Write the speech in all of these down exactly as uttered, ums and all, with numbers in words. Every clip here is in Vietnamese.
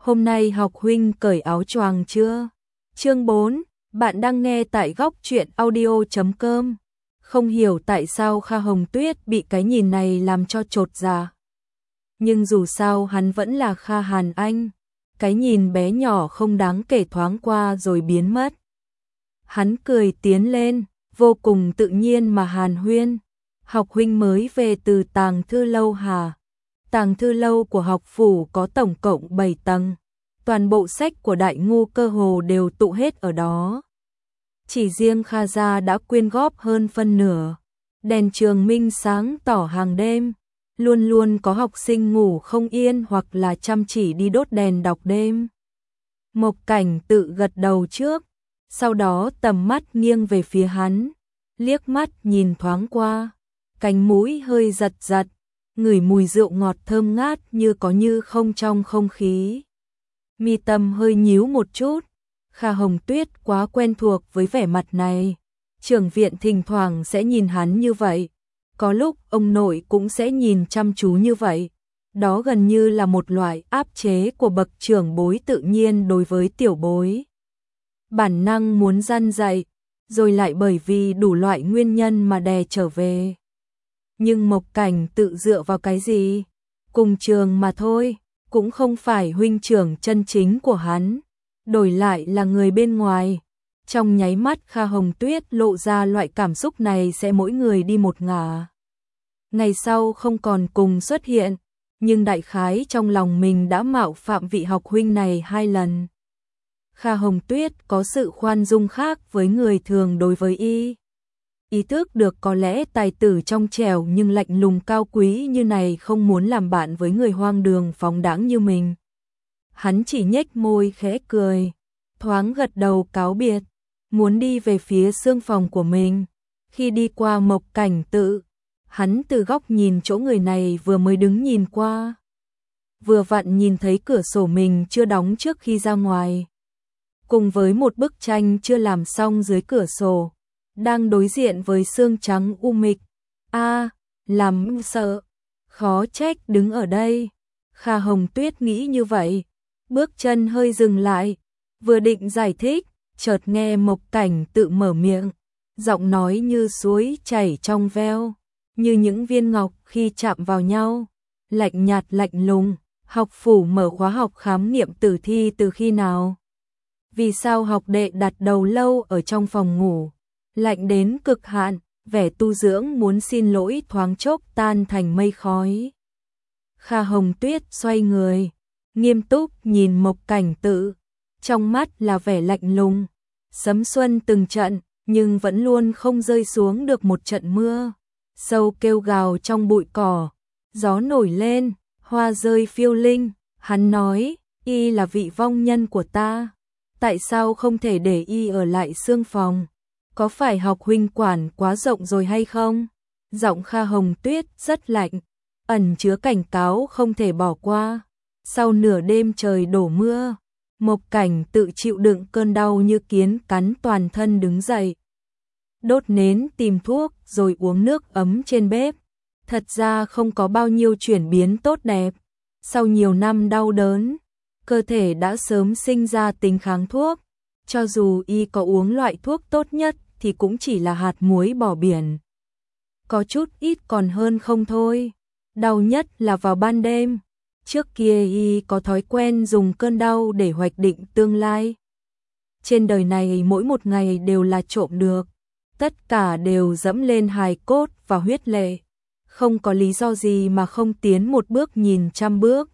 Hôm nay học huynh cởi áo choàng chưa? Chương bốn, bạn đang nghe tại góc truyện audio chấm com. Không hiểu tại sao Kha Hồng Tuyết bị cái nhìn này làm cho chột dạ. Nhưng dù sao hắn vẫn là Kha Hàn Anh. Cái nhìn bé nhỏ không đáng kể thoáng qua rồi biến mất. Hắn cười tiến lên, vô cùng tự nhiên mà hàn huyên. Học huynh mới về từ Tàng Thư Lâu hả? Tàng Thư Lâu của học phủ có tổng cộng bảy tầng. Toàn bộ sách của Đại Ngu cơ hồ đều tụ hết ở đó. Chỉ riêng Kha gia đã quyên góp hơn phân nửa. Đèn trường minh sáng tỏ hàng đêm. Luôn luôn có học sinh ngủ không yên hoặc là chăm chỉ đi đốt đèn đọc đêm. Mộc Cảnh tự gật đầu trước, sau đó tầm mắt nghiêng về phía hắn, liếc mắt nhìn thoáng qua, cánh mũi hơi giật giật, ngửi mùi rượu ngọt thơm ngát như có như không trong không khí. Mi tâm hơi nhíu một chút, Kha Hồng Tuyết quá quen thuộc với vẻ mặt này. Trưởng viện thỉnh thoảng sẽ nhìn hắn như vậy, có lúc ông nội cũng sẽ nhìn chăm chú như vậy. Đó gần như là một loại áp chế của bậc trưởng bối tự nhiên đối với tiểu bối. Bản năng muốn răn dạy, rồi lại bởi vì đủ loại nguyên nhân mà đè trở về. Nhưng Mộc Cảnh tự dựa vào cái gì? Cùng trường mà thôi, cũng không phải huynh trưởng chân chính của hắn, đổi lại là người bên ngoài. Trong nháy mắt Kha Hồng Tuyết lộ ra loại cảm xúc này sẽ mỗi người đi một ngả. Ngày sau không còn cùng xuất hiện, nhưng đại khái trong lòng mình đã mạo phạm vị học huynh này hai lần. Kha Hồng Tuyết có sự khoan dung khác với người thường đối với y. Ý thức được có lẽ tài tử trong trẻo nhưng lạnh lùng cao quý như này không muốn làm bạn với người hoang đường phóng đãng như mình. Hắn chỉ nhếch môi khẽ cười, thoáng gật đầu cáo biệt, muốn đi về phía xương phòng của mình. Khi đi qua Mộc Cảnh tự, hắn từ góc nhìn chỗ người này vừa mới đứng nhìn qua. Vừa vặn nhìn thấy cửa sổ mình chưa đóng trước khi ra ngoài. Cùng với một bức tranh chưa làm xong dưới cửa sổ, đang đối diện với sương trắng u mịch. A, à, làm sợ, khó trách đứng ở đây. Kha Hồng Tuyết nghĩ như vậy, bước chân hơi dừng lại, vừa định giải thích, chợt nghe Mộc Cảnh tự mở miệng, giọng nói như suối chảy trong veo, như những viên ngọc khi chạm vào nhau, lạnh nhạt lạnh lùng. Học phủ mở khóa học khám nghiệm tử thi từ khi nào? Vì sao học đệ đặt đầu lâu ở trong phòng ngủ, lạnh đến cực hạn, vẻ tu dưỡng muốn xin lỗi thoáng chốc tan thành mây khói. Kha Hồng Tuyết xoay người, nghiêm túc nhìn Mộc Cảnh tự, trong mắt là vẻ lạnh lùng. Sấm xuân từng trận, nhưng vẫn luôn không rơi xuống được một trận mưa. Sâu kêu gào trong bụi cỏ, gió nổi lên, hoa rơi phiêu linh. Hắn nói, y là vị vong nhân của ta, tại sao không thể để y ở lại xương phòng? Có phải học huynh quản quá rộng rồi hay không? Giọng Kha Hồng Tuyết rất lạnh, ẩn chứa cảnh cáo không thể bỏ qua. Sau nửa đêm trời đổ mưa, Mộc Cảnh tự chịu đựng cơn đau như kiến cắn toàn thân đứng dậy. Đốt nến tìm thuốc rồi uống nước ấm trên bếp. Thật ra không có bao nhiêu chuyển biến tốt đẹp. Sau nhiều năm đau đớn, cơ thể đã sớm sinh ra tính kháng thuốc. Cho dù y có uống loại thuốc tốt nhất thì cũng chỉ là hạt muối bỏ biển. Có chút ít còn hơn không thôi. Đau nhất là vào ban đêm. Trước kia y có thói quen dùng cơn đau để hoạch định tương lai. Trên đời này mỗi một ngày đều là trộm được. Tất cả đều dẫm lên hài cốt và huyết lệ. Không có lý do gì mà không tiến một bước nhìn trăm bước.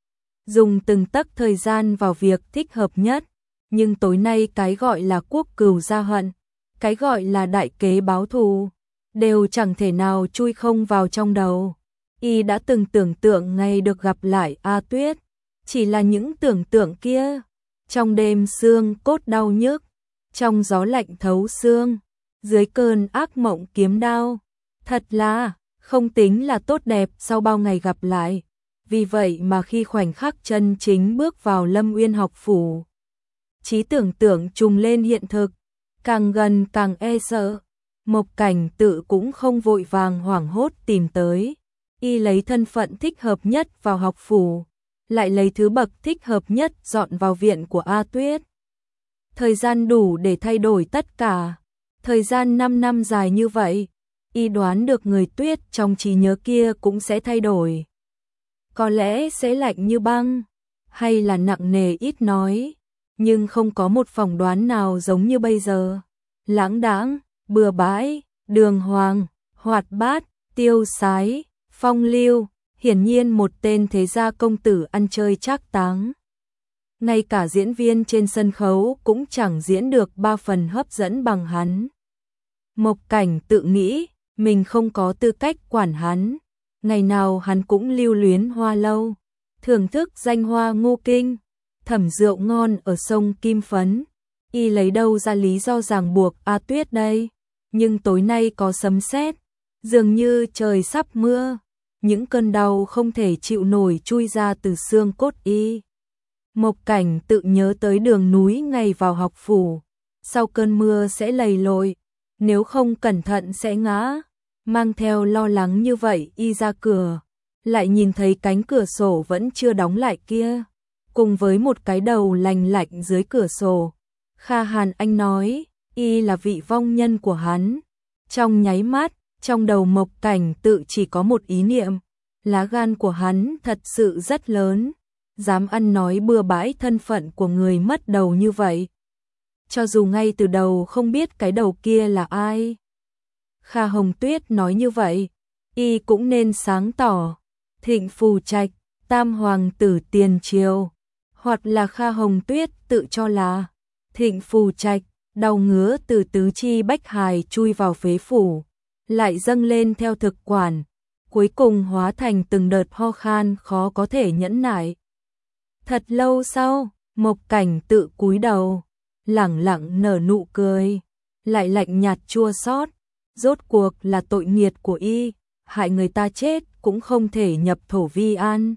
Dùng từng tấc thời gian vào việc thích hợp nhất. Nhưng tối nay cái gọi là quốc cừu gia hận, cái gọi là đại kế báo thù, đều chẳng thể nào chui không vào trong đầu. Y đã từng tưởng tượng ngày được gặp lại A Tuyết, chỉ là những tưởng tượng kia. Trong đêm xương cốt đau nhức, trong gió lạnh thấu xương, dưới cơn ác mộng kiếm đao. Thật là không tính là tốt đẹp sau bao ngày gặp lại. Vì vậy mà khi khoảnh khắc chân chính bước vào Lâm Uyên học phủ, trí tưởng tượng trùng lên hiện thực, càng gần càng e sợ. Mộc Cảnh tự cũng không vội vàng hoảng hốt tìm tới. Y lấy thân phận thích hợp nhất vào học phủ, lại lấy thứ bậc thích hợp nhất dọn vào viện của A Tuyết. Thời gian đủ để thay đổi tất cả. Thời gian năm năm dài như vậy, y đoán được người Tuyết trong trí nhớ kia cũng sẽ thay đổi. Có lẽ sẽ lạnh như băng, hay là nặng nề ít nói, nhưng không có một phỏng đoán nào giống như bây giờ. Lãng đãng, bừa bãi, đường hoàng, hoạt bát, tiêu sái, phong lưu, hiển nhiên một tên thế gia công tử ăn chơi trác táng. Ngay cả diễn viên trên sân khấu cũng chẳng diễn được ba phần hấp dẫn bằng hắn. Mộc Cảnh tự nghĩ, mình không có tư cách quản hắn. Ngày nào hắn cũng lưu luyến hoa lâu, thưởng thức danh hoa ngô kinh, thẩm rượu ngon ở sông Kim Phấn. Y lấy đâu ra lý do ràng buộc A Tuyết đây? Nhưng tối nay có sấm sét, dường như trời sắp mưa, những cơn đau không thể chịu nổi chui ra từ xương cốt y. Mộc Cảnh tự nhớ tới đường núi ngày vào học phủ, sau cơn mưa sẽ lầy lội, nếu không cẩn thận sẽ ngã. Mang theo lo lắng như vậy y ra cửa, lại nhìn thấy cánh cửa sổ vẫn chưa đóng lại kia, cùng với một cái đầu lành lạnh dưới cửa sổ. Kha Hàn Anh nói, y là vị vong nhân của hắn. Trong nháy mắt, trong đầu Mộc Cảnh tự chỉ có một ý niệm, lá gan của hắn thật sự rất lớn, dám ăn nói bừa bãi thân phận của người mất đầu như vậy. Cho dù ngay từ đầu không biết cái đầu kia là ai. Kha Hồng Tuyết nói như vậy, y cũng nên sáng tỏ. Thịnh Phù Trạch, tam hoàng tử tiền triều, hoặc là Kha Hồng Tuyết tự cho là Thịnh Phù Trạch, đau ngứa từ tứ chi bách hài chui vào phế phủ, lại dâng lên theo thực quản, cuối cùng hóa thành từng đợt ho khan khó có thể nhẫn nại. Thật lâu sau, Mộc Cảnh tự cúi đầu, lẳng lặng nở nụ cười, lại lạnh nhạt chua xót. Rốt cuộc là tội nghiệt của y, hại người ta chết cũng không thể nhập thổ vi an.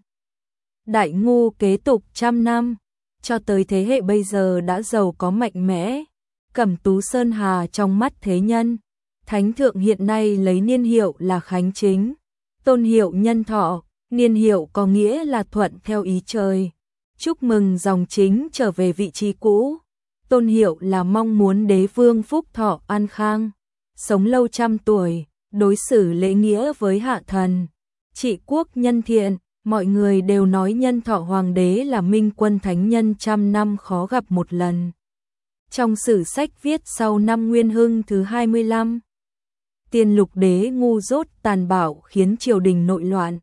Đại ngu kế tục trăm năm, cho tới thế hệ bây giờ đã giàu có mạnh mẽ, Cẩm Tú Sơn Hà trong mắt thế nhân. Thánh thượng hiện nay lấy niên hiệu là Khánh Chính, tôn hiệu nhân thọ, niên hiệu có nghĩa là thuận theo ý trời. Chúc mừng dòng chính trở về vị trí cũ, tôn hiệu là mong muốn đế vương phúc thọ an khang, sống lâu trăm tuổi, đối xử lễ nghĩa với hạ thần, trị quốc nhân thiện. Mọi người đều nói nhân thọ hoàng đế là minh quân thánh nhân trăm năm khó gặp một lần. Trong sử sách viết sau năm Nguyên Hưng thứ hai mươi lăm, Tiền Lục đế ngu dốt tàn bạo khiến triều đình nội loạn.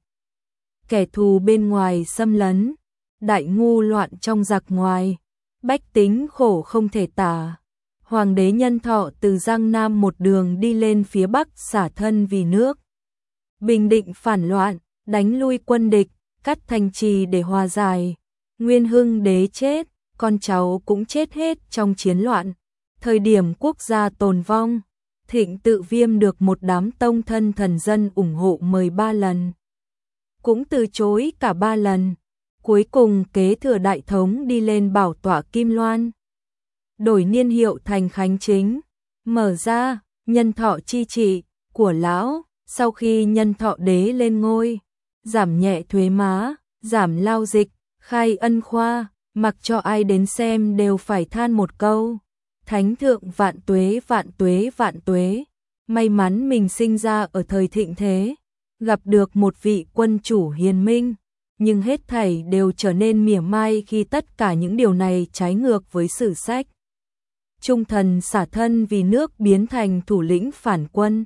Kẻ thù bên ngoài xâm lấn, đại ngu loạn trong giặc ngoài, bách tính khổ không thể tả. Hoàng đế nhân thọ từ Giang Nam một đường đi lên phía Bắc xả thân vì nước. Bình định phản loạn, đánh lui quân địch, cắt thành trì để hòa giải. Nguyên Hưng đế chết, con cháu cũng chết hết trong chiến loạn. Thời điểm quốc gia tồn vong, Thịnh Tự Viêm được một đám tông thân thần dân ủng hộ mười ba lần. Cũng từ chối cả ba lần. Cuối cùng kế thừa đại thống đi lên bảo tọa Kim Loan. Đổi niên hiệu thành Khánh Chính, mở ra nhân thọ chi trị của lão. Sau khi nhân thọ đế lên ngôi, giảm nhẹ thuế má, giảm lao dịch, khai ân khoa, mặc cho ai đến xem đều phải than một câu: Thánh thượng vạn tuế vạn tuế vạn tuế. May mắn mình sinh ra ở thời thịnh thế, gặp được một vị quân chủ hiền minh, nhưng hết thảy đều trở nên mỉa mai khi tất cả những điều này trái ngược với sử sách. Trung thần xả thân vì nước biến thành thủ lĩnh phản quân.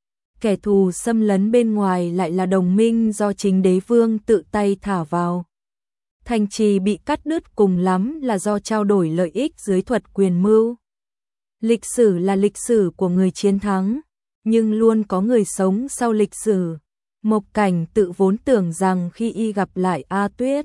Kẻ thù xâm lấn bên ngoài lại là đồng minh do chính đế vương tự tay thả vào. Thành trì bị cắt đứt cùng lắm là do trao đổi lợi ích dưới thuật quyền mưu. Lịch sử là lịch sử của người chiến thắng, nhưng luôn có người sống sau lịch sử. Mộc Cảnh tự vốn tưởng rằng khi y gặp lại A Tuyết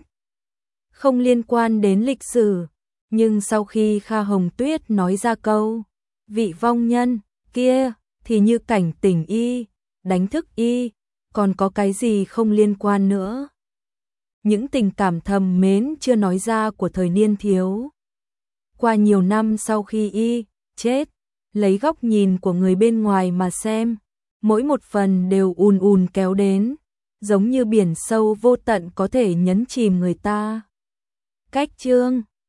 không liên quan đến lịch sử, nhưng sau khi Kha Hồng Tuyết nói ra câu vị vong nhân kia thì như cảnh tỉnh y, đánh thức y, còn có cái gì không liên quan nữa. Những tình cảm thầm mến chưa nói ra của thời niên thiếu. Qua nhiều năm sau khi y chết, lấy góc nhìn của người bên ngoài mà xem, mỗi một phần đều ùn ùn kéo đến, giống như biển sâu vô tận có thể nhấn chìm người ta. Cách chương